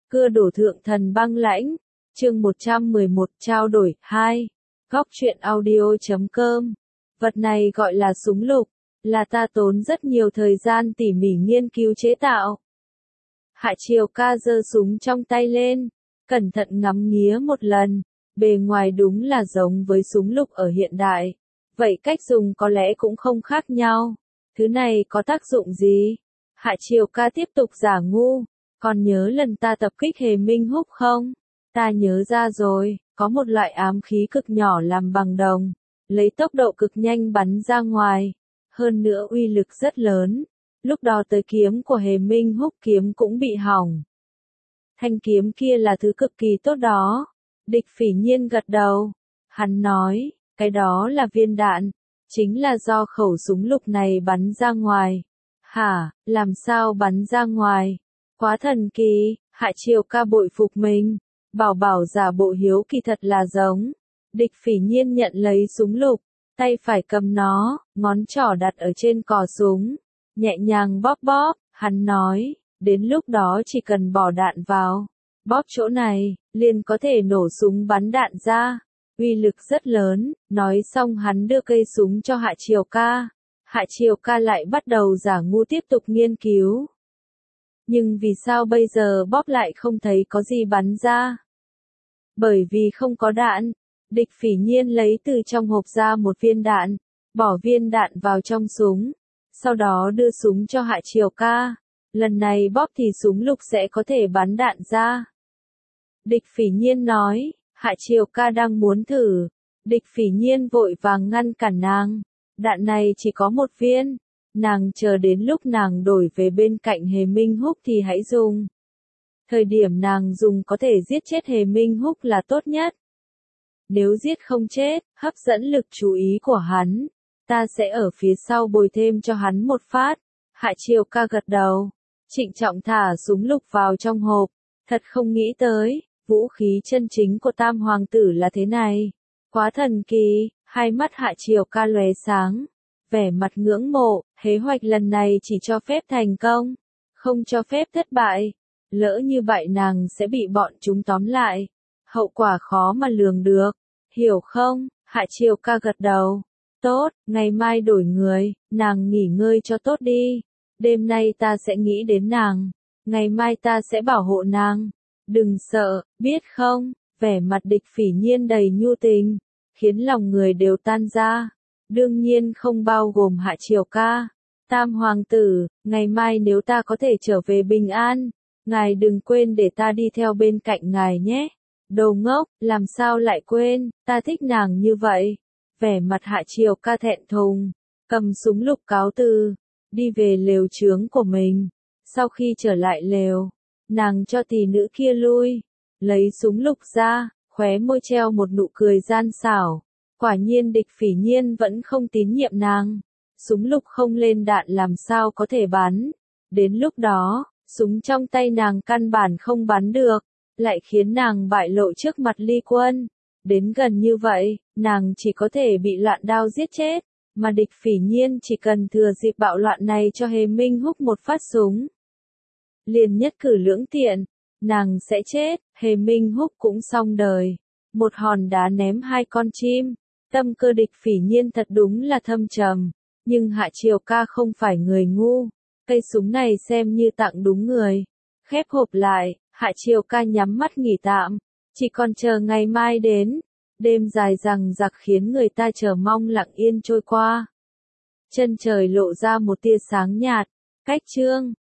Cưa đổ thượng thần băng lãnh. Chương 111 trao đổi 2. Góc truyện audio.com. Vật này gọi là súng lục, là ta tốn rất nhiều thời gian tỉ mỉ nghiên cứu chế tạo. Hạ Triều Ca giơ súng trong tay lên, cẩn thận ngắm nghía một lần, bề ngoài đúng là giống với súng lục ở hiện đại. Vậy cách dùng có lẽ cũng không khác nhau. Thứ này có tác dụng gì? Hạ Triều Ca tiếp tục giả ngu. Còn nhớ lần ta tập kích Hề Minh Húc không? Ta nhớ ra rồi, có một loại ám khí cực nhỏ làm bằng đồng, lấy tốc độ cực nhanh bắn ra ngoài, hơn nữa uy lực rất lớn. Lúc đó tới kiếm của Hề Minh Húc kiếm cũng bị hỏng. Thanh kiếm kia là thứ cực kỳ tốt đó. Địch Phỉ Nhiên gật đầu. Hắn nói, cái đó là viên đạn, chính là do khẩu súng lục này bắn ra ngoài. Hả, làm sao bắn ra ngoài? Quá thần kỳ. Hạ Triều Ca bội phục mình. Bảo giả bộ hiếu kỳ thật là giống. Địch Phỉ Nhiên nhận lấy súng lục, tay phải cầm nó, ngón trỏ đặt ở trên cò súng, nhẹ nhàng bóp bóp. Hắn nói, đến lúc đó chỉ cần bỏ đạn vào, bóp chỗ này, liền có thể nổ súng bắn đạn ra. Uy lực rất lớn. Nói xong hắn đưa cây súng cho Hạ Triều Ca. Hạ Triều Ca lại bắt đầu giả ngu tiếp tục nghiên cứu. Nhưng vì sao bây giờ bóp lại không thấy có gì bắn ra? Bởi vì không có đạn. Địch Phỉ Nhiên lấy từ trong hộp ra một viên đạn, bỏ viên đạn vào trong súng, sau đó đưa súng cho Hạ Triều Ca. Lần này bóp thì súng lục sẽ có thể bắn đạn ra. Địch Phỉ Nhiên nói. Hạ Triều Ca đang muốn thử. Địch Phỉ Nhiên vội vàng ngăn cản nàng. Đạn này chỉ có một viên. Nàng chờ đến lúc nàng đổi về bên cạnh Hề Minh Húc thì hãy dùng. Thời điểm nàng dùng có thể giết chết Hề Minh Húc là tốt nhất. Nếu giết không chết, hấp dẫn lực chú ý của hắn, ta sẽ ở phía sau bồi thêm cho hắn một phát. Hạ Triều Ca gật đầu, trịnh trọng thả súng lục vào trong hộp. Thật không nghĩ tới, vũ khí chân chính của Tam Hoàng tử là thế này. Quá thần kỳ. Hai mắt Hạ Triều Ca lóe sáng, vẻ mặt ngưỡng mộ. Kế hoạch lần này chỉ cho phép thành công, không cho phép thất bại. Lỡ như vậy nàng sẽ bị bọn chúng tóm lại, hậu quả khó mà lường được, hiểu không? Hạ Triều Ca gật đầu. Tốt, ngày mai đổi người, nàng nghỉ ngơi cho tốt đi. Đêm nay ta sẽ nghĩ đến nàng, ngày mai ta sẽ bảo hộ nàng. Đừng sợ, biết không? Vẻ mặt Địch Phỉ Nhiên đầy nhu tình, khiến lòng người đều tan ra. Đương nhiên không bao gồm Hạ Triều Ca. Tam Hoàng tử, ngày mai nếu ta có thể trở về bình an, ngài đừng quên để ta đi theo bên cạnh ngài nhé. Đồ ngốc, làm sao lại quên, ta thích nàng như vậy. Vẻ mặt Hạ Triều Ca thẹn thùng, cầm súng lục cáo từ, đi về lều trướng của mình. Sau khi trở lại lều, nàng cho tỷ nữ kia lui, lấy súng lục ra, khóe môi treo một nụ cười gian xảo. Quả nhiên Địch Phỉ Nhiên vẫn không tín nhiệm nàng. Súng lục không lên đạn làm sao có thể bắn. Đến lúc đó, súng trong tay nàng căn bản không bắn được, lại khiến nàng bại lộ trước mặt Ly Quân. Đến gần như vậy, nàng chỉ có thể bị loạn đao giết chết, mà Địch Phỉ Nhiên chỉ cần thừa dịp bạo loạn này cho Hề Minh Húc một phát súng, liền nhất cử lưỡng tiện, nàng sẽ chết, Hề Minh Húc cũng xong đời. Một hòn đá ném hai con chim. Tâm cơ Địch Phỉ Nhiên thật đúng là thâm trầm, nhưng Hạ Triều Ca không phải người ngu, cây súng này xem như tặng đúng người. Khép hộp lại, Hạ Triều Ca nhắm mắt nghỉ tạm, chỉ còn chờ ngày mai đến. Đêm dài dằng dặc khiến người ta chờ mong lặng yên trôi qua. Chân trời lộ ra một tia sáng nhạt. Cách chương